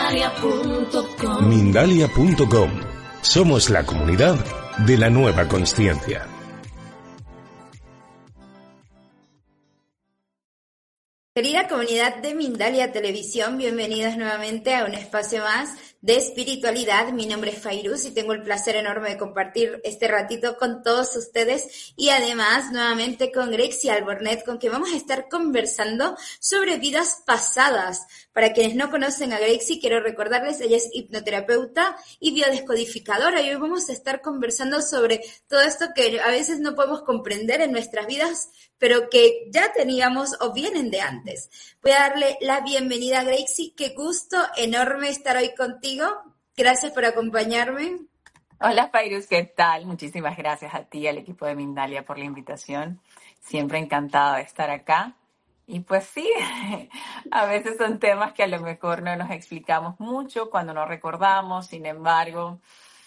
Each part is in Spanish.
Mindalia.com. Mindalia.com. Somos la comunidad de la nueva consciencia. Querida comunidad de Mindalia Televisión, bienvenidos nuevamente a un espacio más de espiritualidad. Mi nombre es Fairuz y tengo el placer enorme de compartir este ratito con todos ustedes y además nuevamente con Grexy Albornet, con quien vamos a estar conversando sobre vidas pasadas. Para quienes no conocen a Grexy, quiero recordarles, ella es hipnoterapeuta y biodescodificadora y hoy vamos a estar conversando sobre todo esto que a veces no podemos comprender en nuestras vidas, pero que ya teníamos o vienen de antes. Voy a darle la bienvenida a Grexy. Qué gusto enorme estar hoy contigo. Gracias por acompañarme. Hola Fairuz, ¿qué tal? Muchísimas gracias a ti y al equipo de Mindalia por la invitación. Siempre encantada de estar acá. Y pues sí, a veces son temas que a lo mejor no nos explicamos mucho cuando no recordamos. Sin embargo,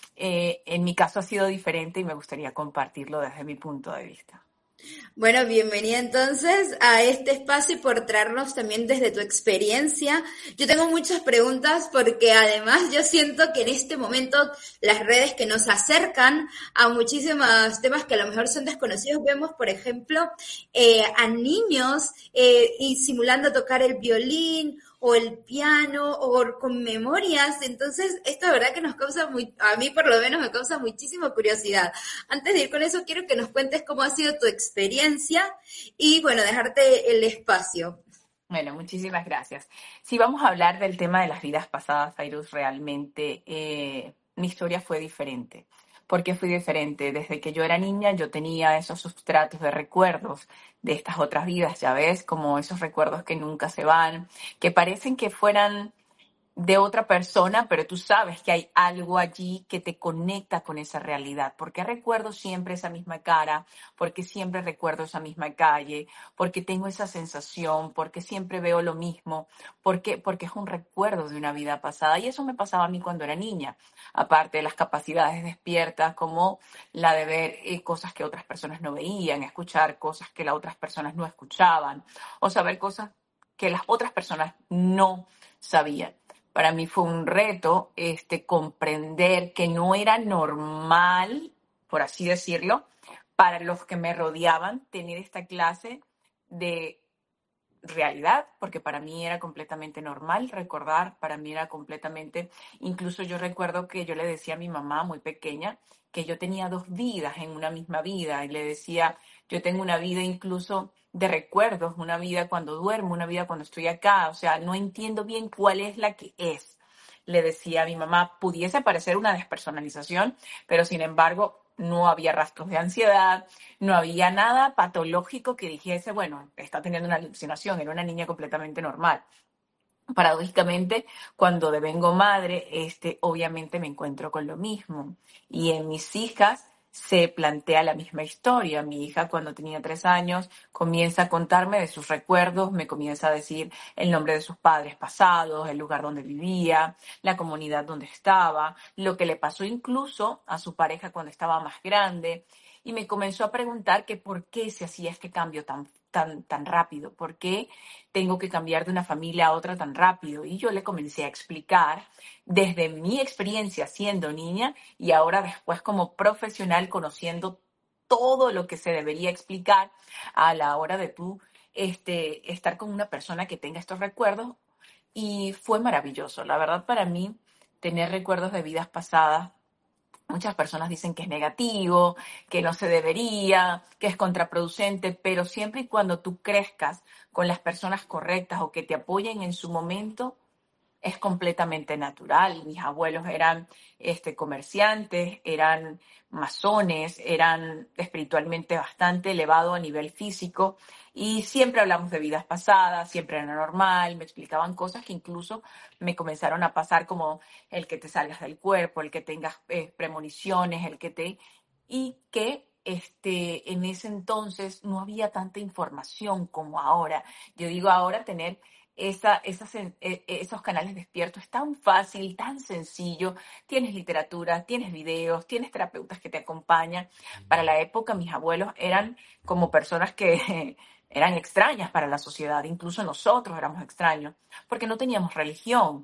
en mi caso ha sido diferente y me gustaría compartirlo desde mi punto de vista. Bueno, bienvenida entonces a este espacio y por traernos también desde tu experiencia. Yo tengo muchas preguntas porque además yo siento que en este momento las redes que nos acercan a muchísimos temas que a lo mejor son desconocidos, vemos por ejemplo a niños y simulando tocar el violín o el piano, o con memorias. Entonces, esto de verdad que nos causa, a mí por lo menos me causa muchísima curiosidad. Antes de ir con eso, quiero que nos cuentes cómo ha sido tu experiencia y, bueno, dejarte el espacio. Bueno, muchísimas gracias. Si vamos a hablar del tema de las vidas pasadas, Fairuz, realmente mi historia fue diferente. ¿Por qué fui diferente? Desde que yo era niña yo tenía esos sustratos de recuerdos de estas otras vidas, ya ves, como esos recuerdos que nunca se van, que parecen que fueran de otra persona, pero tú sabes que hay algo allí que te conecta con esa realidad. ¿Por qué recuerdo siempre esa misma cara? ¿Por qué siempre recuerdo esa misma calle? ¿Por qué tengo esa sensación? ¿Por qué siempre veo lo mismo? ¿Por qué? Porque es un recuerdo de una vida pasada. Y eso me pasaba a mí cuando era niña. Aparte de las capacidades despiertas, como la de ver cosas que otras personas no veían, escuchar cosas que las otras personas no escuchaban, o saber cosas que las otras personas no sabían. Para mí fue un reto comprender que no era normal, por así decirlo, para los que me rodeaban tener esta clase de realidad, porque para mí era completamente normal recordar, para mí era completamente, incluso yo recuerdo que yo le decía a mi mamá muy pequeña que yo tenía dos vidas en una misma vida, y le decía, yo tengo una vida incluso de recuerdos, una vida cuando duermo, una vida cuando estoy acá, o sea, no entiendo bien cuál es la que es. Le decía a mi mamá, pudiese parecer una despersonalización, pero sin embargo no había rastros de ansiedad, no había nada patológico que dijese, bueno, está teniendo una alucinación, era una niña completamente normal. Paradójicamente, cuando devengo madre, obviamente me encuentro con lo mismo. Y en mis hijas se plantea la misma historia. Mi hija, cuando tenía 3 años, comienza a contarme de sus recuerdos, me comienza a decir el nombre de sus padres pasados, el lugar donde vivía, la comunidad donde estaba, lo que le pasó incluso a su pareja cuando estaba más grande. Y me comenzó a preguntar que por qué se hacía este cambio tan rápido, por qué tengo que cambiar de una familia a otra tan rápido. Y yo le comencé a explicar desde mi experiencia siendo niña y ahora después como profesional conociendo todo lo que se debería explicar a la hora de tú estar con una persona que tenga estos recuerdos. Y fue maravilloso. La verdad, para mí, tener recuerdos de vidas pasadas, muchas personas dicen que es negativo, que no se debería, que es contraproducente, pero siempre y cuando tú crezcas con las personas correctas o que te apoyen en su momento, es completamente natural. Mis abuelos eran comerciantes, eran masones, eran espiritualmente bastante elevados a nivel físico y siempre hablamos de vidas pasadas, siempre era normal, me explicaban cosas que incluso me comenzaron a pasar como el que te salgas del cuerpo, el que tengas premoniciones, y que en ese entonces no había tanta información como ahora. Yo digo ahora tener esos canales despiertos es tan fácil, tan sencillo. Tienes literatura, tienes videos, tienes terapeutas que te acompañan. Para la época, mis abuelos eran como personas que eran extrañas para la sociedad. Incluso nosotros éramos extraños, porque no teníamos religión.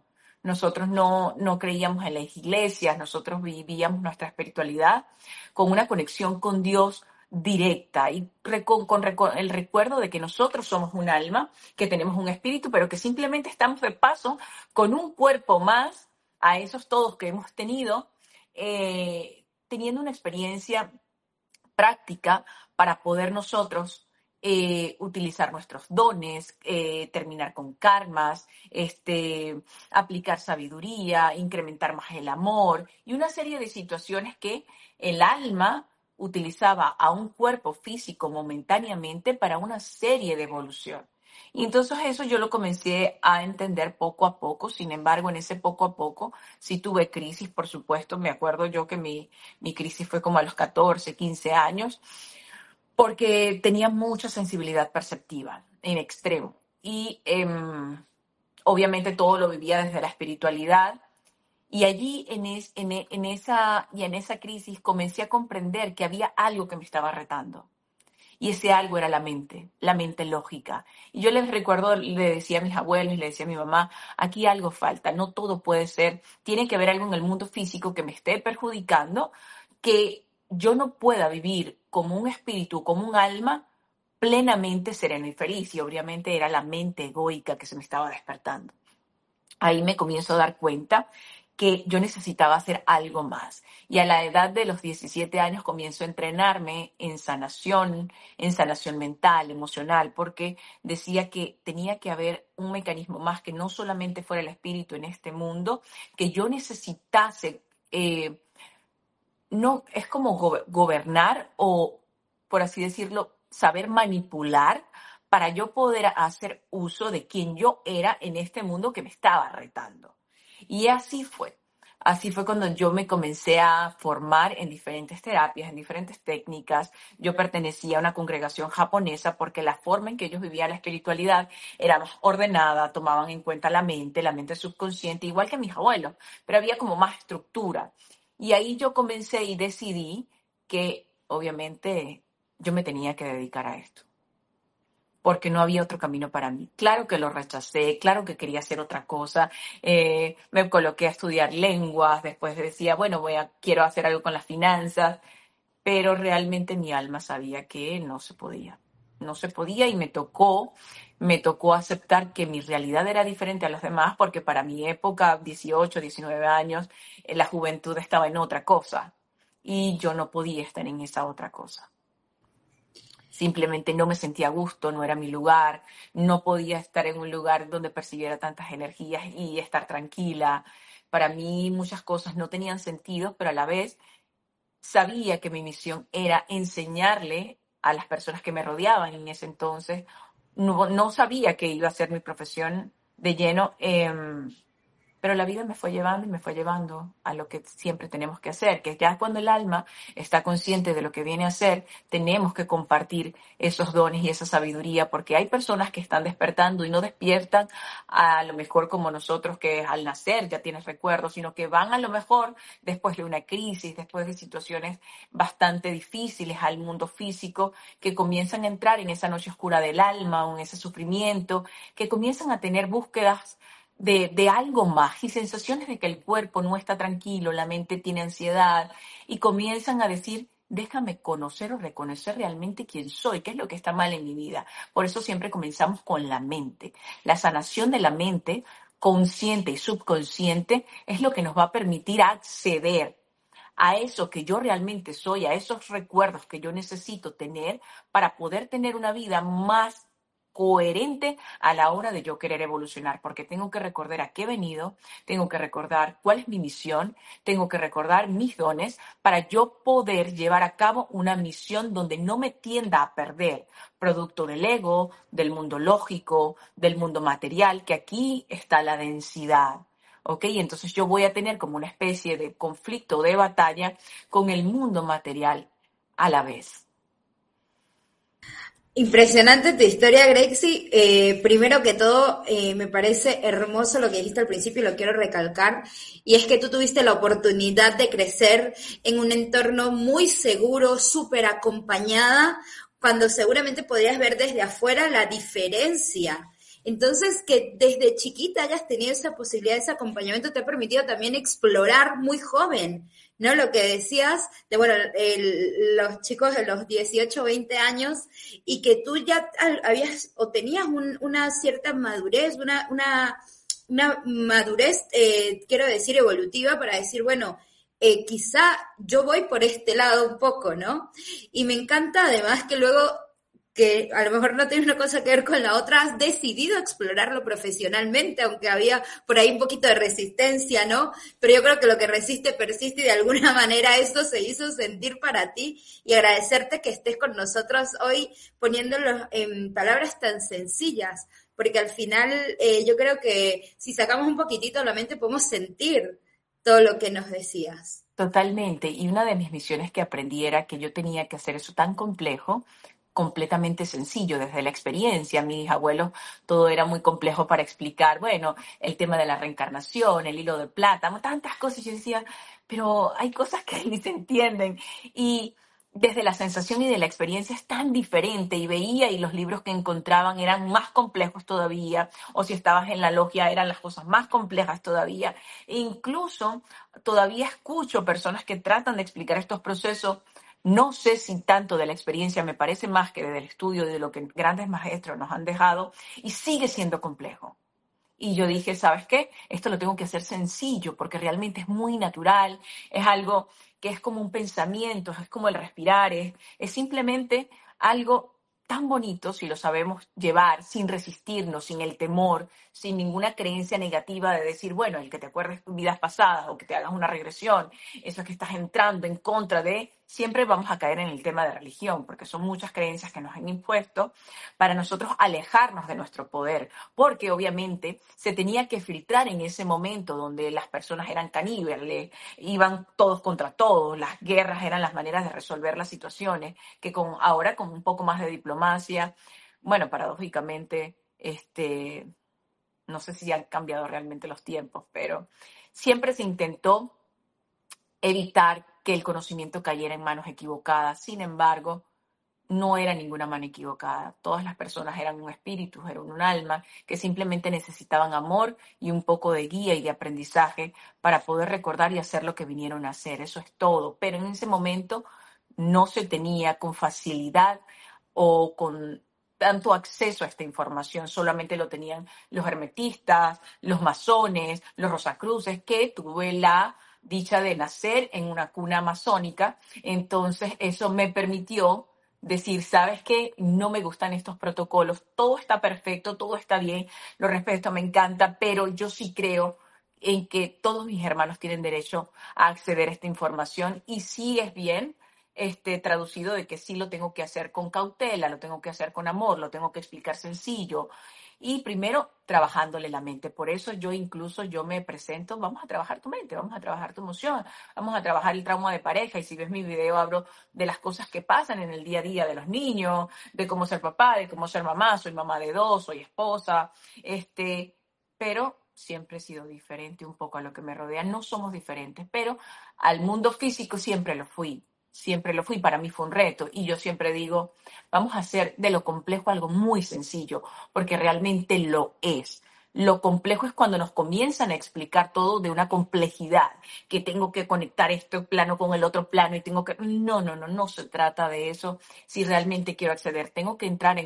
nosotros no creíamos en las iglesias, nosotros vivíamos nuestra espiritualidad con una conexión con Dios directa y con el recuerdo de que nosotros somos un alma, que tenemos un espíritu, pero que simplemente estamos de paso con un cuerpo más a esos todos que hemos tenido, teniendo una experiencia práctica para poder nosotros utilizar nuestros dones, terminar con karmas, aplicar sabiduría, incrementar más el amor y una serie de situaciones que el alma utilizaba a un cuerpo físico momentáneamente para una serie de evolución. Y entonces eso yo lo comencé a entender poco a poco. Sin embargo, en ese poco a poco sí tuve crisis, por supuesto. Me acuerdo yo que mi crisis fue como a los 14, 15 años, porque tenía mucha sensibilidad perceptiva en extremo. Y obviamente todo lo vivía desde la espiritualidad. Y allí en esa crisis comencé a comprender que había algo que me estaba retando. Y ese algo era la mente lógica. Y yo les recuerdo, le decía a mis abuelos, le decía a mi mamá, aquí algo falta, no todo puede ser, tiene que haber algo en el mundo físico que me esté perjudicando, que yo no pueda vivir como un espíritu, como un alma, plenamente sereno y feliz. Y obviamente era la mente egoica que se me estaba despertando. Ahí me comienzo a dar cuenta que yo necesitaba hacer algo más. Y a la edad de los 17 años comienzo a entrenarme en sanación mental, emocional, porque decía que tenía que haber un mecanismo más que no solamente fuera el espíritu en este mundo, que yo necesitase, no, es como gobernar o, por así decirlo, saber manipular para yo poder hacer uso de quien yo era en este mundo que me estaba retando. Y así fue. Así fue cuando yo me comencé a formar en diferentes terapias, en diferentes técnicas. Yo pertenecía a una congregación japonesa porque la forma en que ellos vivían la espiritualidad era más ordenada, tomaban en cuenta la mente subconsciente, igual que mis abuelos, pero había como más estructura. Y ahí yo comencé y decidí que obviamente yo me tenía que dedicar a esto, porque no había otro camino para mí. Claro que lo rechacé, claro que quería hacer otra cosa. Me coloqué a estudiar lenguas, después decía, bueno, quiero hacer algo con las finanzas, pero realmente mi alma sabía que no se podía. No se podía y me tocó aceptar que mi realidad era diferente a los demás, porque para mi época, 18, 19 años, la juventud estaba en otra cosa y yo no podía estar en esa otra cosa. Simplemente no me sentía a gusto, no era mi lugar, no podía estar en un lugar donde percibiera tantas energías y estar tranquila. Para mí muchas cosas no tenían sentido, pero a la vez sabía que mi misión era enseñarle a las personas que me rodeaban en ese entonces. No sabía que iba a ser mi profesión de lleno, pero la vida me fue llevando y me fue llevando a lo que siempre tenemos que hacer, que ya cuando el alma está consciente de lo que viene a hacer, tenemos que compartir esos dones y esa sabiduría, porque hay personas que están despertando y no despiertan a lo mejor como nosotros, que al nacer ya tienes recuerdos, sino que van a lo mejor después de una crisis, después de situaciones bastante difíciles al mundo físico, que comienzan a entrar en esa noche oscura del alma o en ese sufrimiento, que comienzan a tener búsquedas de algo más y sensaciones de que el cuerpo no está tranquilo, la mente tiene ansiedad y comienzan a decir, déjame conocer o reconocer realmente quién soy, qué es lo que está mal en mi vida. Por eso siempre comenzamos con la mente. La sanación de la mente, consciente y subconsciente, es lo que nos va a permitir acceder a eso que yo realmente soy, a esos recuerdos que yo necesito tener para poder tener una vida más coherente a la hora de yo querer evolucionar, porque tengo que recordar a qué he venido, tengo que recordar cuál es mi misión, tengo que recordar mis dones para yo poder llevar a cabo una misión donde no me tienda a perder, producto del ego, del mundo lógico, del mundo material, que aquí está la densidad. ¿Ok? Entonces yo voy a tener como una especie de conflicto, de batalla con el mundo material a la vez. Impresionante tu historia, Grexy. Primero que todo, me parece hermoso lo que dijiste al principio y lo quiero recalcar, y es que tú tuviste la oportunidad de crecer en un entorno muy seguro, súper acompañada, cuando seguramente podías ver desde afuera la diferencia Entonces, que desde chiquita hayas tenido esa posibilidad, ese acompañamiento, te ha permitido también explorar muy joven, ¿no? Lo que decías de, bueno, los chicos de los 18, 20 años, y que tú ya habías o tenías una cierta madurez, una madurez, quiero decir, evolutiva para decir, bueno, quizá yo voy por este lado un poco, ¿no? Y me encanta además que luego, que a lo mejor no tiene una cosa que ver con la otra, has decidido explorarlo profesionalmente, aunque había por ahí un poquito de resistencia, ¿no? Pero yo creo que lo que resiste persiste y de alguna manera eso se hizo sentir para ti, y agradecerte que estés con nosotros hoy poniéndolo en palabras tan sencillas, porque al final yo creo que si sacamos un poquitito la mente podemos sentir todo lo que nos decías. Totalmente. Y una de mis misiones que aprendí era que yo tenía que hacer eso tan complejo, completamente sencillo desde la experiencia. Mis abuelos, todo era muy complejo para explicar. Bueno, el tema de la reencarnación, el hilo de plata, tantas cosas. Yo decía, pero hay cosas que ni se entienden. Y desde la sensación y de la experiencia es tan diferente. Y veía y los libros que encontraban eran más complejos todavía. O si estabas en la logia eran las cosas más complejas todavía. E incluso todavía escucho personas que tratan de explicar estos procesos. No sé si tanto de la experiencia, me parece más que del estudio y de lo que grandes maestros nos han dejado, y sigue siendo complejo. Y yo dije, ¿sabes qué? Esto lo tengo que hacer sencillo porque realmente es muy natural, es algo que es como un pensamiento, es como el respirar, es simplemente algo tan bonito si lo sabemos llevar sin resistirnos, sin el temor, sin ninguna creencia negativa de decir, bueno, el que te acuerdes de vidas pasadas o que te hagas una regresión, eso es que estás entrando en contra de, siempre vamos a caer en el tema de religión, porque son muchas creencias que nos han impuesto para nosotros alejarnos de nuestro poder, porque obviamente se tenía que filtrar en ese momento donde las personas eran caníbales, iban todos contra todos, las guerras eran las maneras de resolver las situaciones, que ahora con un poco más de diplomacia, bueno, paradójicamente, no sé si han cambiado realmente los tiempos, pero siempre se intentó evitar que el conocimiento cayera en manos equivocadas. Sin embargo, no era ninguna mano equivocada. Todas las personas eran un espíritu, eran un alma que simplemente necesitaban amor y un poco de guía y de aprendizaje para poder recordar y hacer lo que vinieron a hacer. Eso es todo. Pero en ese momento no se tenía con facilidad o con tanto acceso a esta información. Solamente lo tenían los hermetistas, los masones, los rosacruces, que tuve la dicha de nacer en una cuna masónica. Entonces eso me permitió decir, ¿sabes qué? No me gustan estos protocolos, todo está perfecto, todo está bien, lo respeto, me encanta, pero yo sí creo en que todos mis hermanos tienen derecho a acceder a esta información, y sí es bien traducido de que sí lo tengo que hacer con cautela, lo tengo que hacer con amor, lo tengo que explicar sencillo. Y primero, trabajándole la mente. Por eso yo me presento, vamos a trabajar tu mente, vamos a trabajar tu emoción, vamos a trabajar el trauma de pareja. Y si ves mi video, hablo de las cosas que pasan en el día a día de los niños, de cómo ser papá, de cómo ser mamá. Soy mamá de 2, soy esposa, pero siempre he sido diferente un poco a lo que me rodea. No somos diferentes, pero al mundo físico siempre lo fui. Siempre lo fui, para mí fue un reto, y yo siempre digo, vamos a hacer de lo complejo algo muy sencillo, porque realmente lo es. Lo complejo es cuando nos comienzan a explicar todo de una complejidad, que tengo que conectar este plano con el otro plano y tengo que... No, no, no, no se trata de eso. Si realmente quiero acceder, tengo que entrar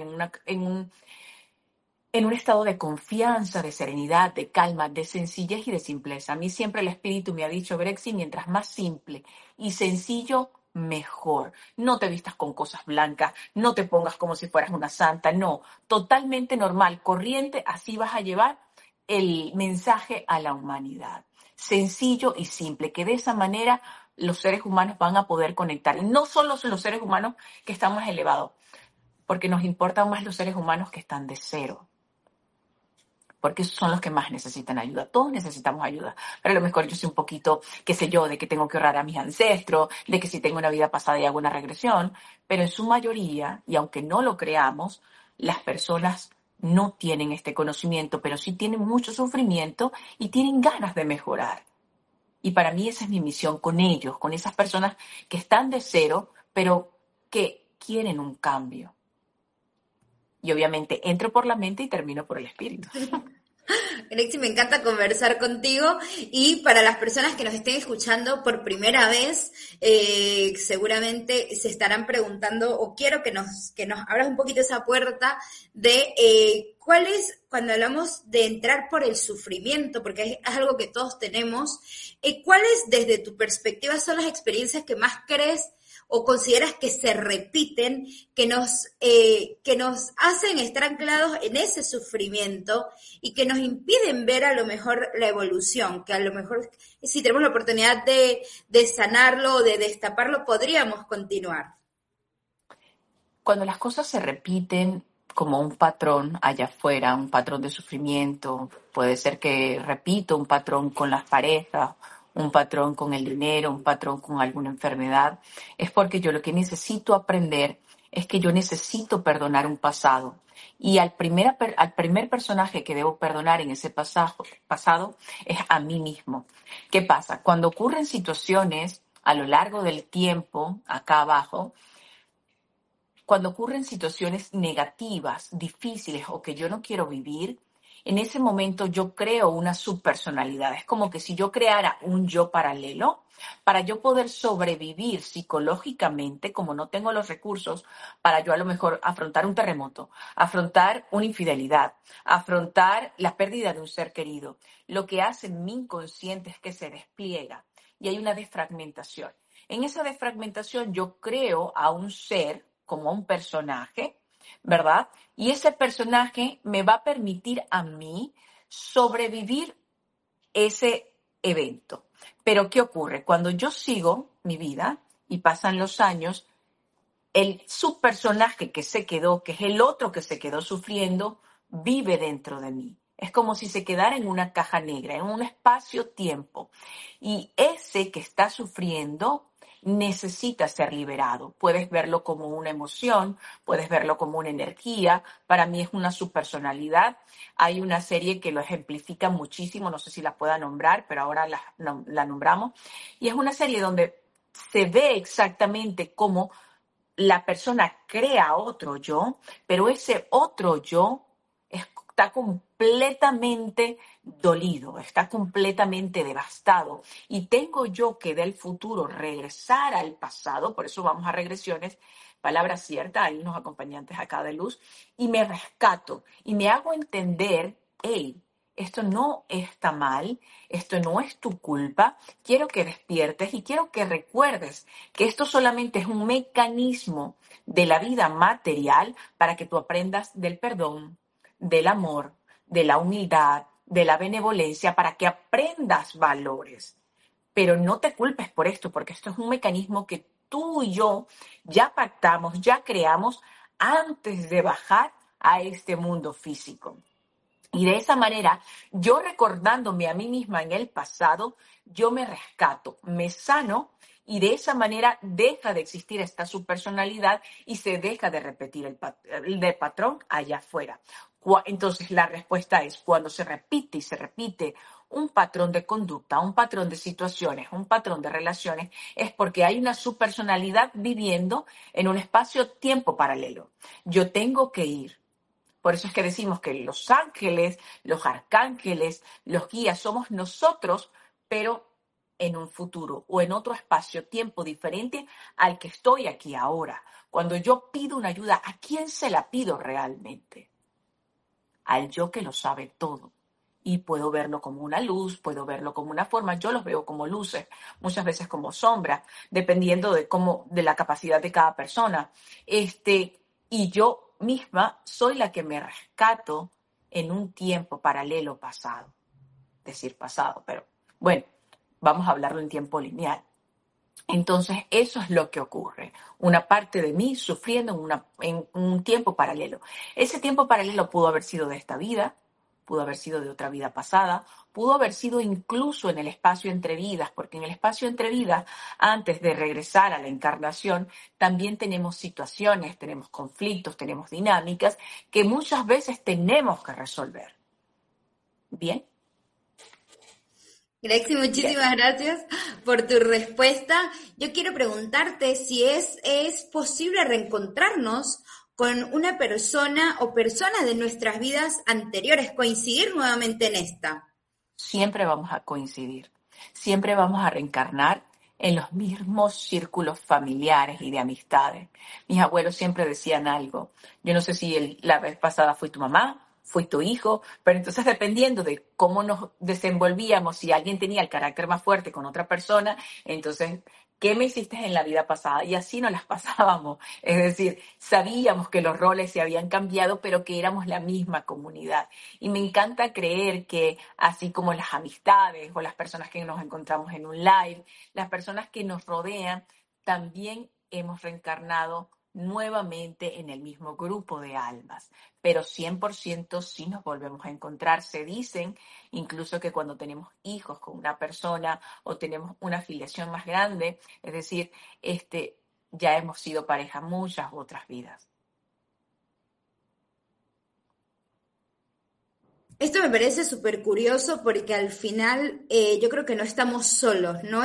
en un estado de confianza, de serenidad, de calma, de sencillez y de simpleza. A mí siempre el espíritu me ha dicho, Brexit, mientras más simple y sencillo, mejor. No te vistas con cosas blancas, no te pongas como si fueras una santa, no. Totalmente normal, corriente, así vas a llevar el mensaje a la humanidad. Sencillo y simple, que de esa manera los seres humanos van a poder conectar. Y no solo los seres humanos que están más elevados, porque nos importan más los seres humanos que están de cero, porque esos son los que más necesitan ayuda. Todos necesitamos ayuda, pero a lo mejor yo soy un poquito, qué sé yo, de que tengo que honrar a mis ancestros, de que si tengo una vida pasada y hago una regresión, pero en su mayoría, y aunque no lo creamos, las personas no tienen este conocimiento, pero sí tienen mucho sufrimiento y tienen ganas de mejorar. Y para mí esa es mi misión con ellos, con esas personas que están de cero, pero que quieren un cambio. Y obviamente entro por la mente y termino por el espíritu. Alexi, me encanta conversar contigo y para las personas que nos estén escuchando por primera vez, seguramente se estarán preguntando o quiero que nos abras un poquito esa puerta de cuál es, cuando hablamos de entrar por el sufrimiento, porque es algo que todos tenemos, ¿cuáles desde tu perspectiva son las experiencias que más crees o consideras que se repiten, que nos hacen estar anclados en ese sufrimiento y que nos impiden ver a lo mejor la evolución, que a lo mejor si tenemos la oportunidad de sanarlo o de destaparlo, podríamos continuar? Cuando las cosas se repiten como un patrón allá afuera, un patrón de sufrimiento, puede ser que repito un patrón con las parejas, un patrón con el dinero, un patrón con alguna enfermedad, es porque yo lo que necesito aprender es que yo necesito perdonar un pasado. Y al primer personaje que debo perdonar en ese pasado es a mí mismo. ¿Qué pasa? Cuando ocurren situaciones a lo largo del tiempo, acá abajo, cuando ocurren situaciones negativas, difíciles o que yo no quiero vivir, en ese momento yo creo una subpersonalidad. Es como que si yo creara un yo paralelo, para yo poder sobrevivir psicológicamente, como no tengo los recursos, para yo a lo mejor afrontar un terremoto, afrontar una infidelidad, afrontar la pérdida de un ser querido. Lo que hace mi inconsciente es que se despliega y hay una desfragmentación. En esa desfragmentación yo creo a un ser como un personaje, ¿verdad? Y ese personaje me va a permitir a mí sobrevivir ese evento. Pero ¿qué ocurre? Cuando yo sigo mi vida y pasan los años, el subpersonaje que se quedó, que es el otro que se quedó sufriendo, vive dentro de mí. Es como si se quedara en una caja negra, en un espacio-tiempo. Y ese que está sufriendo necesita ser liberado. Puedes verlo como una emoción, puedes verlo como una energía. Para mí es una subpersonalidad. Hay una serie que lo ejemplifica muchísimo, no sé si la pueda nombrar, pero ahora la nombramos. Y es una serie donde se ve exactamente cómo la persona crea otro yo, pero ese otro yo está completamente dolido, está completamente devastado. Y tengo yo que del futuro regresar al pasado, por eso vamos a regresiones, palabra cierta, hay unos acompañantes acá de luz, y me rescato y me hago entender, hey, esto no está mal, esto no es tu culpa, quiero que despiertes y quiero que recuerdes que esto solamente es un mecanismo de la vida material para que tú aprendas del perdón, del amor, de la humildad, de la benevolencia, para que aprendas valores. Pero no te culpes por esto, porque esto es un mecanismo que tú y yo ya pactamos, ya creamos antes de bajar a este mundo físico. Y de esa manera, yo recordándome a mí misma en el pasado, yo me rescato, me sano y de esa manera deja de existir esta subpersonalidad y se deja de repetir el patrón allá afuera. Entonces la respuesta es cuando se repite y se repite un patrón de conducta, un patrón de situaciones, un patrón de relaciones, es porque hay una subpersonalidad viviendo en un espacio-tiempo paralelo. Yo tengo que ir. Por eso es que decimos que los ángeles, los arcángeles, los guías somos nosotros, pero en un futuro o en otro espacio-tiempo diferente al que estoy aquí ahora. Cuando yo pido una ayuda, ¿a quién se la pido realmente? Al yo que lo sabe todo. Y puedo verlo como una luz, puedo verlo como una forma. Yo los veo como luces, muchas veces como sombras, dependiendo de la capacidad de cada persona. Y yo misma soy la que me rescato en un tiempo paralelo pasado. Decir pasado, pero bueno, vamos a hablarlo en tiempo lineal. Entonces, eso es lo que ocurre. Una parte de mí sufriendo en un tiempo paralelo. Ese tiempo paralelo pudo haber sido de esta vida, pudo haber sido de otra vida pasada, pudo haber sido incluso en el espacio entre vidas, porque en el espacio entre vidas, antes de regresar a la encarnación, también tenemos situaciones, tenemos conflictos, tenemos dinámicas que muchas veces tenemos que resolver. ¿Bien? Grexi, Bien. muchísimas gracias por tu respuesta. Yo quiero preguntarte si es posible reencontrarnos con una persona o personas de nuestras vidas anteriores, coincidir nuevamente en esta. Siempre vamos a coincidir, siempre vamos a reencarnar en los mismos círculos familiares y de amistades. Mis abuelos siempre decían algo. Yo no sé si la vez pasada fue tu mamá, fue tu hijo, pero entonces dependiendo de cómo nos desenvolvíamos, si alguien tenía el carácter más fuerte con otra persona, entonces, ¿qué me hiciste en la vida pasada? Y así nos las pasábamos. Es decir, sabíamos que los roles se habían cambiado, pero que éramos la misma comunidad. Y me encanta creer que así como las amistades o las personas que nos encontramos en un live, las personas que nos rodean, también hemos reencarnado nuevamente en el mismo grupo de almas, pero 100% sí nos volvemos a encontrar. Se dicen incluso que cuando tenemos hijos con una persona o tenemos una afiliación más grande, es decir, ya hemos sido pareja muchas otras vidas. Esto me parece súper curioso porque al final yo creo que no estamos solos, ¿no?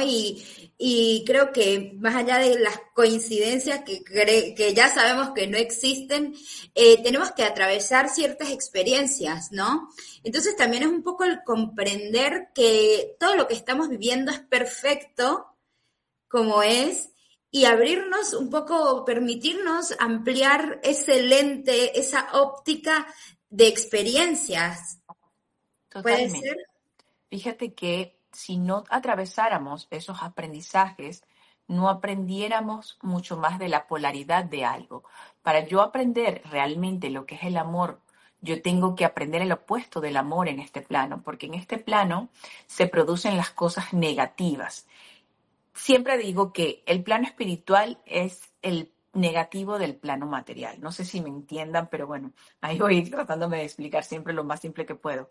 Y creo que más allá de las coincidencias que ya sabemos que no existen, tenemos que atravesar ciertas experiencias, ¿no? Entonces también es un poco el comprender que todo lo que estamos viviendo es perfecto como es y abrirnos un poco, permitirnos ampliar ese lente, esa óptica de experiencias. Totalmente. ¿Puede ser? Fíjate que si no atravesáramos esos aprendizajes, no aprendiéramos mucho más de la polaridad de algo. Para yo aprender realmente lo que es el amor, yo tengo que aprender el opuesto del amor en este plano, porque en este plano se producen las cosas negativas. Siempre digo que el plano espiritual es el negativo del plano material. No sé si me entiendan, pero bueno, ahí voy tratándome de explicar siempre lo más simple que puedo.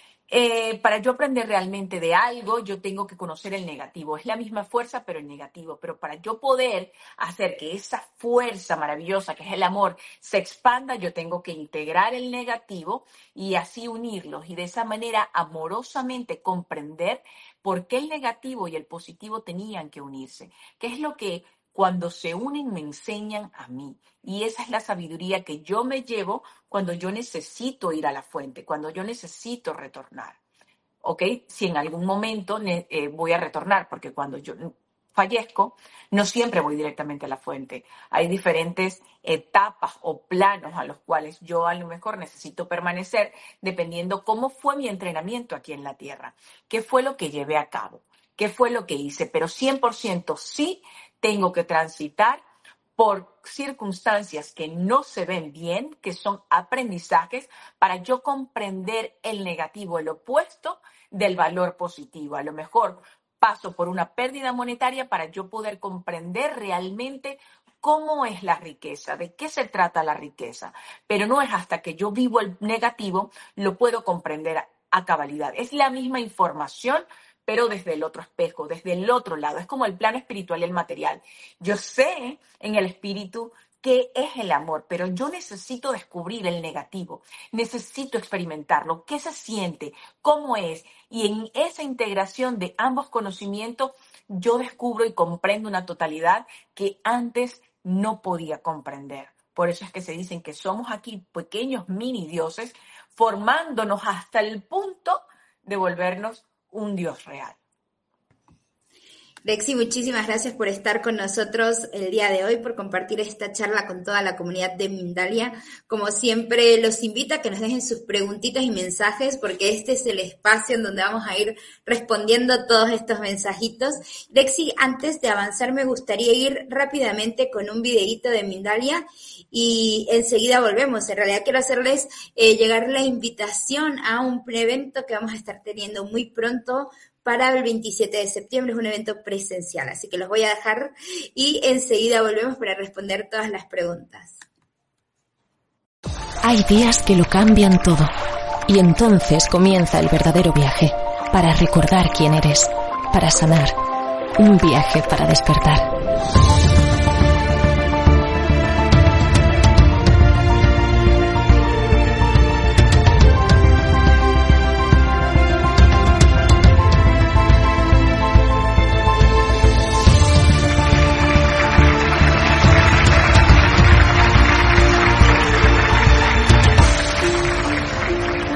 Para yo aprender realmente de algo, yo tengo que conocer el negativo. Es la misma fuerza, pero el negativo. Pero para yo poder hacer que esa fuerza maravillosa, que es el amor, se expanda, yo tengo que integrar el negativo y así unirlos. Y de esa manera, amorosamente comprender por qué el negativo y el positivo tenían que unirse. ¿Qué es lo que cuando se unen me enseñan a mí? Y esa es la sabiduría que yo me llevo cuando yo necesito ir a la fuente, cuando yo necesito retornar. ¿Ok? Si en algún momento voy a retornar, porque cuando yo fallezco, no siempre voy directamente a la fuente. Hay diferentes etapas o planos a los cuales yo a lo mejor necesito permanecer, dependiendo cómo fue mi entrenamiento aquí en la Tierra, qué fue lo que llevé a cabo, qué fue lo que hice, pero 100% sí tengo que transitar por circunstancias que no se ven bien, que son aprendizajes, para yo comprender el negativo, el opuesto del valor positivo. A lo mejor paso por una pérdida monetaria para yo poder comprender realmente cómo es la riqueza, de qué se trata la riqueza. Pero no es hasta que yo vivo el negativo, lo puedo comprender a cabalidad. Es la misma información, pero desde el otro espejo, desde el otro lado. Es como el plano espiritual y el material. Yo sé en el espíritu qué es el amor, pero yo necesito descubrir el negativo, necesito experimentarlo, qué se siente, cómo es. Y en esa integración de ambos conocimientos, yo descubro y comprendo una totalidad que antes no podía comprender. Por eso es que se dicen que somos aquí pequeños mini dioses, formándonos hasta el punto de volvernos un Dios real. Lexi, muchísimas gracias por estar con nosotros el día de hoy, por compartir esta charla con toda la comunidad de Mindalia. Como siempre, los invito a que nos dejen sus preguntitas y mensajes, porque este es el espacio en donde vamos a ir respondiendo todos estos mensajitos. Lexi, antes de avanzar, me gustaría ir rápidamente con un videíto de Mindalia y enseguida volvemos. En realidad quiero hacerles llegar la invitación a un evento que vamos a estar teniendo muy pronto, para el 27 de septiembre, es un evento presencial, así que los voy a dejar y enseguida volvemos para responder todas las preguntas. Hay días que lo cambian todo, y entonces comienza el verdadero viaje, para recordar quién eres, para sanar, un viaje para despertar.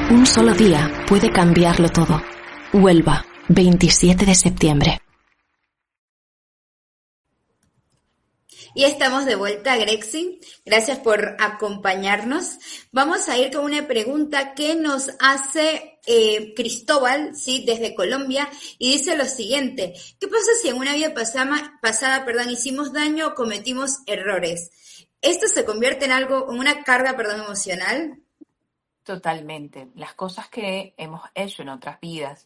Un solo día puede cambiarlo todo. Huelva, 27 de septiembre. Y estamos de vuelta, Grexi. Gracias por acompañarnos. Vamos a ir con una pregunta que nos hace Cristóbal, ¿sí? Desde Colombia, y dice lo siguiente: ¿qué pasa si en una vida pasada, hicimos daño o cometimos errores? ¿Esto se convierte en algo, en una carga, emocional? Totalmente. Las cosas que hemos hecho en otras vidas,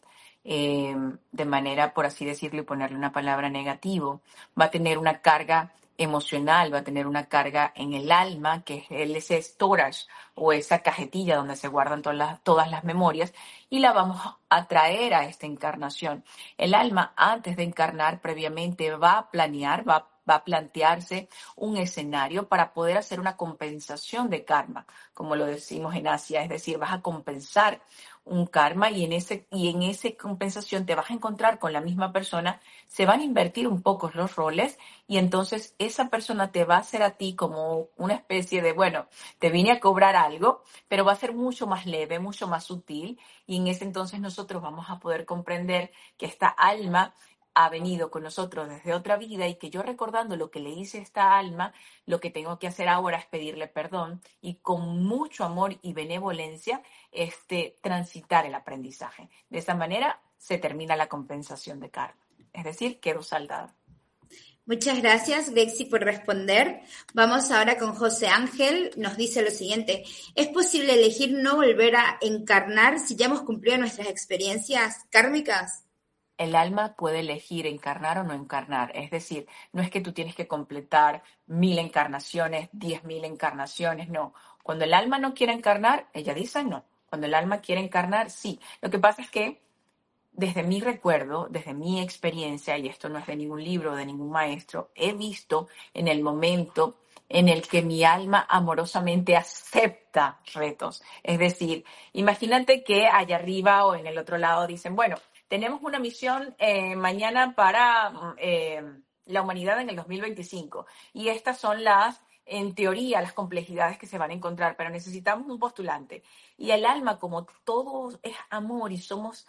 de manera, por así decirlo, y ponerle una palabra negativo, va a tener una carga emocional, va a tener una carga en el alma, que es ese storage o esa cajetilla donde se guardan todas las memorias, y la vamos a traer a esta encarnación. El alma, antes de encarnar, previamente va a planear, va a plantearse un escenario para poder hacer una compensación de karma, como lo decimos en Asia, es decir, vas a compensar un karma y en esa compensación te vas a encontrar con la misma persona, se van a invertir un poco los roles y entonces esa persona te va a hacer a ti como una especie de, bueno, te vine a cobrar algo, pero va a ser mucho más leve, mucho más sutil, y en ese entonces nosotros vamos a poder comprender que esta alma ha venido con nosotros desde otra vida y que yo, recordando lo que le hice a esta alma, lo que tengo que hacer ahora es pedirle perdón y con mucho amor y benevolencia transitar el aprendizaje. De esa manera se termina la compensación de karma. Es decir, quedo saldada. Muchas gracias, Grexi, por responder. Vamos ahora con José Ángel. Nos dice lo siguiente: ¿es posible elegir no volver a encarnar si ya hemos cumplido nuestras experiencias kármicas? El alma puede elegir encarnar o no encarnar. Es decir, no es que tú tienes que completar 1000 encarnaciones, 10.000 encarnaciones, no. Cuando el alma no quiere encarnar, ella dice no. Cuando el alma quiere encarnar, sí. Lo que pasa es que desde mi recuerdo, desde mi experiencia, y esto no es de ningún libro, de ningún maestro, he visto en el momento en el que mi alma amorosamente acepta retos. Es decir, imagínate que allá arriba o en el otro lado dicen, bueno, tenemos una misión mañana para la humanidad en el 2025 y estas son en teoría, las complejidades que se van a encontrar, pero necesitamos un postulante. Y el alma, como todo es amor y somos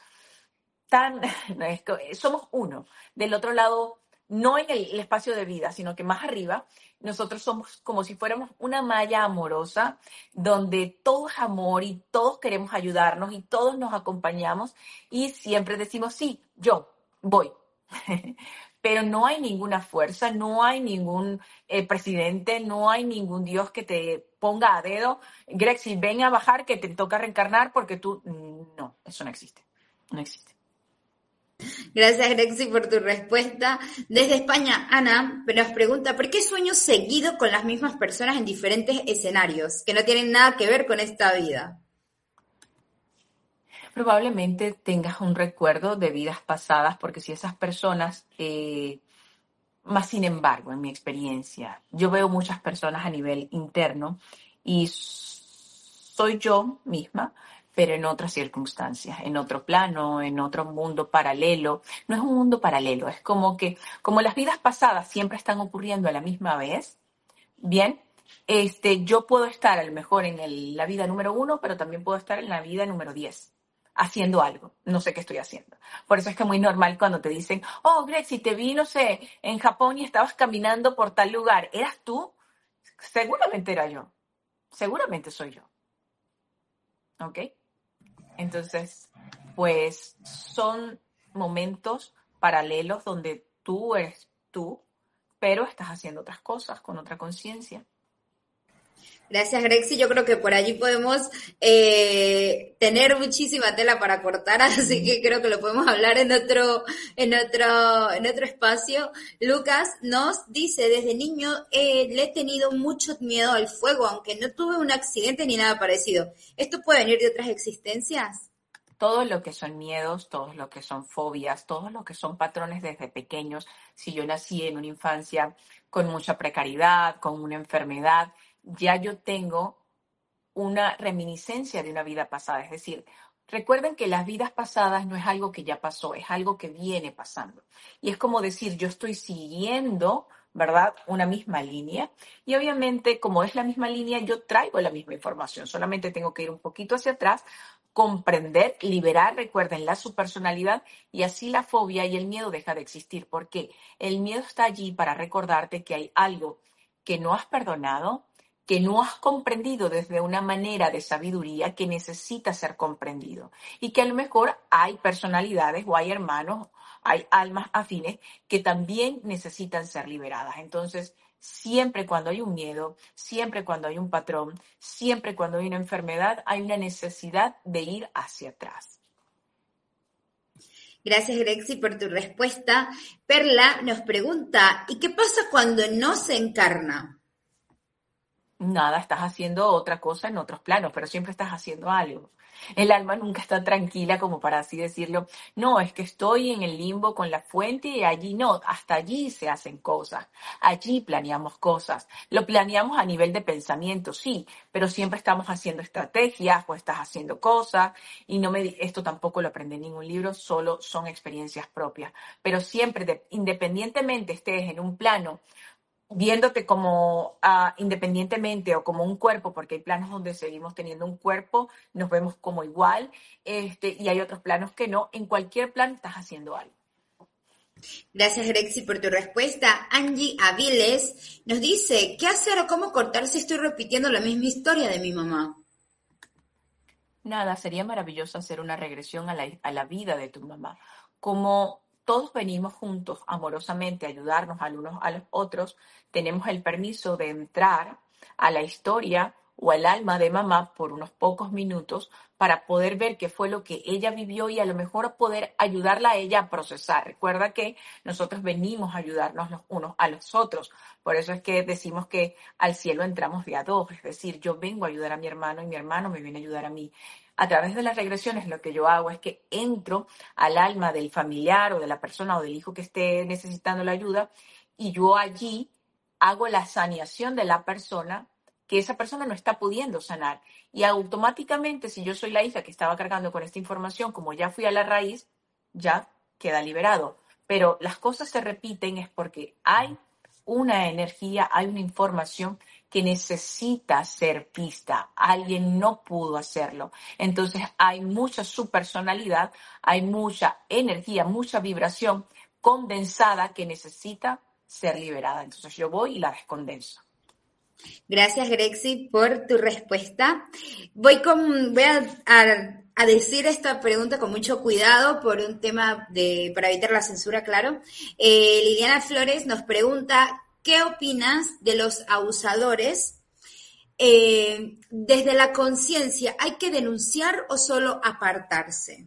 somos uno. Del otro lado, no en el espacio de vida, sino que más arriba, nosotros somos como si fuéramos una malla amorosa donde todo es amor y todos queremos ayudarnos y todos nos acompañamos y siempre decimos, sí, yo voy. Pero no hay ninguna fuerza, no hay ningún presidente, no hay ningún Dios que te ponga a dedo, Grexi, ven a bajar que te toca reencarnar porque tú... No, eso no existe. No existe. Gracias, Grexi, por tu respuesta. Desde España, Ana nos pregunta: ¿por qué sueño seguido con las mismas personas en diferentes escenarios que no tienen nada que ver con esta vida? Probablemente tengas un recuerdo de vidas pasadas, porque si esas personas, más sin embargo, en mi experiencia, yo veo muchas personas a nivel interno y soy yo misma, pero en otras circunstancias, en otro plano, en otro mundo paralelo. No es un mundo paralelo, es como las vidas pasadas siempre están ocurriendo a la misma vez, bien, yo puedo estar a lo mejor en la vida número 1, pero también puedo estar en la vida número 10, haciendo algo. No sé qué estoy haciendo. Por eso es que es muy normal cuando te dicen, oh, Grexi, te vi, no sé, en Japón y estabas caminando por tal lugar. ¿Eras tú? Seguramente era yo. Seguramente soy yo. ¿Ok? Entonces, pues son momentos paralelos donde tú eres tú, pero estás haciendo otras cosas con otra conciencia. Gracias, Grexi. Yo creo que por allí podemos tener muchísima tela para cortar, así que creo que lo podemos hablar en otro espacio. Lucas nos dice: desde niño le he tenido mucho miedo al fuego, aunque no tuve un accidente ni nada parecido. ¿Esto puede venir de otras existencias? Todo lo que son miedos, todo lo que son fobias, todo lo que son patrones desde pequeños. Si yo nací en una infancia con mucha precariedad, con una enfermedad, ya yo tengo una reminiscencia de una vida pasada. Es decir, recuerden que las vidas pasadas no es algo que ya pasó, es algo que viene pasando. Y es como decir, yo estoy siguiendo, ¿verdad?, una misma línea. Y obviamente, como es la misma línea, yo traigo la misma información. Solamente tengo que ir un poquito hacia atrás comprender, liberar, recuerden, su personalidad, y así la fobia y el miedo deja de existir, porque el miedo está allí para recordarte que hay algo que no has perdonado, que no has comprendido desde una manera de sabiduría que necesita ser comprendido, y que a lo mejor hay personalidades o hay hermanos, hay almas afines que también necesitan ser liberadas. Entonces, siempre cuando hay un miedo, siempre cuando hay un patrón, siempre cuando hay una enfermedad, hay una necesidad de ir hacia atrás. Gracias, Grexi, por tu respuesta. Perla nos pregunta, ¿y qué pasa cuando no se encarna? Nada, estás haciendo otra cosa en otros planos, pero siempre estás haciendo algo. El alma nunca está tranquila, como para así decirlo. No, es que estoy en el limbo con la fuente y allí no, hasta allí se hacen cosas. Allí planeamos cosas. Lo planeamos a nivel de pensamiento, sí, pero siempre estamos haciendo estrategias o estás haciendo cosas, y esto tampoco lo aprendí en ningún libro, solo son experiencias propias. Pero siempre, independientemente estés en un plano viéndote como independientemente o como un cuerpo, porque hay planos donde seguimos teniendo un cuerpo, nos vemos como igual, y hay otros planos que no. En cualquier plan estás haciendo algo. Gracias, Grexi, por tu respuesta. Angie Aviles nos dice, ¿qué hacer o cómo cortar si estoy repitiendo la misma historia de mi mamá? Nada, sería maravilloso hacer una regresión a la vida de tu mamá. Como todos venimos juntos amorosamente a ayudarnos al unos a los otros, tenemos el permiso de entrar a la historia o al alma de mamá por unos pocos minutos para poder ver qué fue lo que ella vivió y a lo mejor poder ayudarla a ella a procesar. Recuerda que nosotros venimos a ayudarnos los unos a los otros. Por eso es que decimos que al cielo entramos de a dos, es decir, yo vengo a ayudar a mi hermano y mi hermano me viene a ayudar a mí. A través de las regresiones lo que yo hago es que entro al alma del familiar o de la persona o del hijo que esté necesitando la ayuda, y yo allí hago la saneación de la persona que esa persona no está pudiendo sanar. Y automáticamente, si yo soy la hija que estaba cargando con esta información, como ya fui a la raíz, ya queda liberado. Pero las cosas se repiten es porque hay una energía, hay una información que necesita ser vista. Alguien no pudo hacerlo. Entonces hay mucha subpersonalidad, hay mucha energía, mucha vibración condensada que necesita ser liberada. Entonces yo voy y la descondenso. Gracias, Grexi, por tu respuesta. Voy a decir esta pregunta con mucho cuidado por un tema para evitar la censura, claro. Liliana Flores nos pregunta, ¿qué opinas de los abusadores? Desde la conciencia, ¿hay que denunciar o solo apartarse?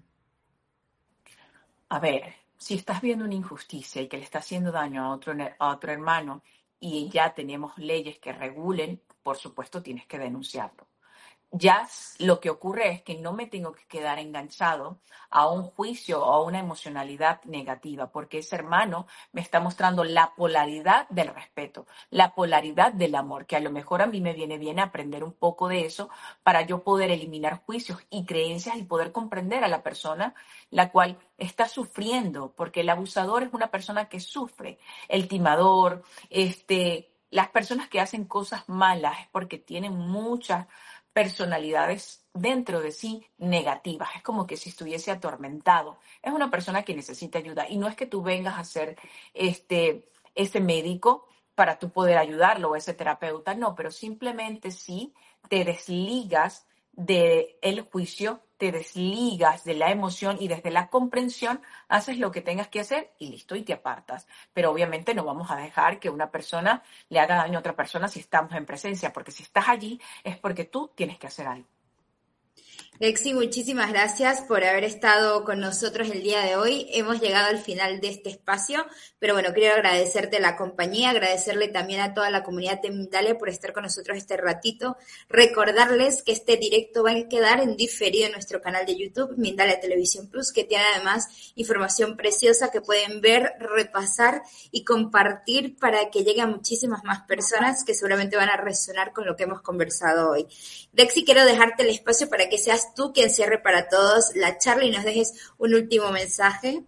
A ver, si estás viendo una injusticia y que le está haciendo daño a otro hermano y ya tenemos leyes que regulen, por supuesto tienes que denunciarlo. Ya lo que ocurre es que no me tengo que quedar enganchado a un juicio o a una emocionalidad negativa, porque ese hermano me está mostrando la polaridad del respeto, la polaridad del amor, que a lo mejor a mí me viene bien aprender un poco de eso para yo poder eliminar juicios y creencias y poder comprender a la persona la cual está sufriendo, porque el abusador es una persona que sufre, el timador, las personas que hacen cosas malas es porque tienen muchas personalidades dentro de sí negativas. Es como que si estuviese atormentado. Es una persona que necesita ayuda. Y no es que tú vengas a ser ese médico para tú poder ayudarlo o ese terapeuta, no, pero simplemente sí te desligas del juicio, te desligas de la emoción y desde la comprensión haces lo que tengas que hacer y listo, y te apartas. Pero obviamente no vamos a dejar que una persona le haga daño a otra persona si estamos en presencia, porque si estás allí es porque tú tienes que hacer algo. Lexi, muchísimas gracias por haber estado con nosotros el día de hoy. Hemos llegado al final de este espacio, pero bueno, quiero agradecerte la compañía, agradecerle también a toda la comunidad de Mindalia por estar con nosotros este ratito. Recordarles que este directo va a quedar en diferido en nuestro canal de YouTube, Mindalia Televisión Plus, que tiene además información preciosa que pueden ver, repasar y compartir para que lleguen a muchísimas más personas que seguramente van a resonar con lo que hemos conversado hoy. Lexi, quiero dejarte el espacio para que seas tú quien cierre para todos la charla y nos dejes un último mensaje.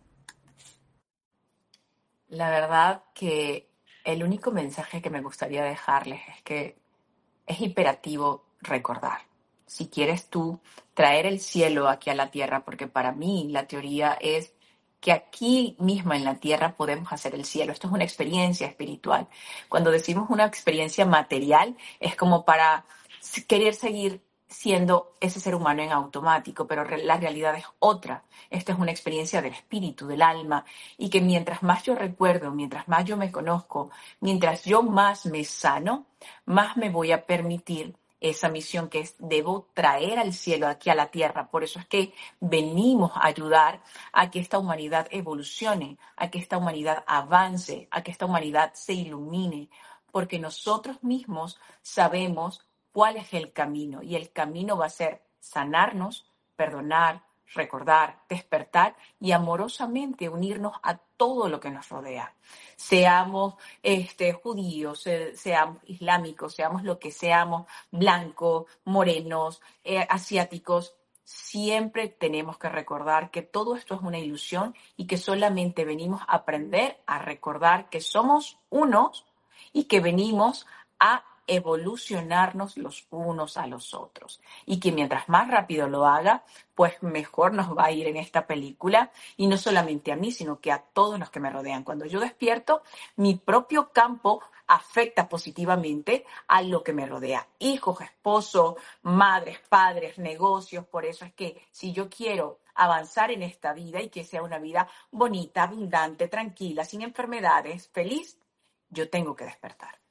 La verdad que el único mensaje que me gustaría dejarles es que es imperativo recordar. si quieres tú traer el cielo aquí a la tierra, porque para mí la teoría es que aquí misma en la tierra podemos hacer el cielo. Esto es una experiencia espiritual. Cuando decimos una experiencia material, es como para querer seguir siendo ese ser humano en automático, pero la realidad es otra. Esta es una experiencia del espíritu, del alma, y que mientras más yo recuerdo, mientras más yo me conozco, mientras yo más me sano, más me voy a permitir esa misión que es, debo traer al cielo aquí a la tierra. Por eso es que venimos a ayudar a que esta humanidad evolucione, a que esta humanidad avance, a que esta humanidad se ilumine, porque nosotros mismos sabemos cuál es el camino, y el camino va a ser sanarnos, perdonar, recordar, despertar y amorosamente unirnos a todo lo que nos rodea. Seamos judíos, seamos islámicos, seamos lo que seamos, blancos, morenos, asiáticos, siempre tenemos que recordar que todo esto es una ilusión y que solamente venimos a aprender a recordar que somos unos y que venimos a evolucionarnos los unos a los otros. Y que mientras más rápido lo haga, pues mejor nos va a ir en esta película. Y no solamente a mí, sino que a todos los que me rodean. Cuando yo despierto, mi propio campo afecta positivamente a lo que me rodea. Hijos, esposo, madres, padres, negocios. Por eso es que si yo quiero avanzar en esta vida y que sea una vida bonita, abundante, tranquila, sin enfermedades, feliz, yo tengo que despertar.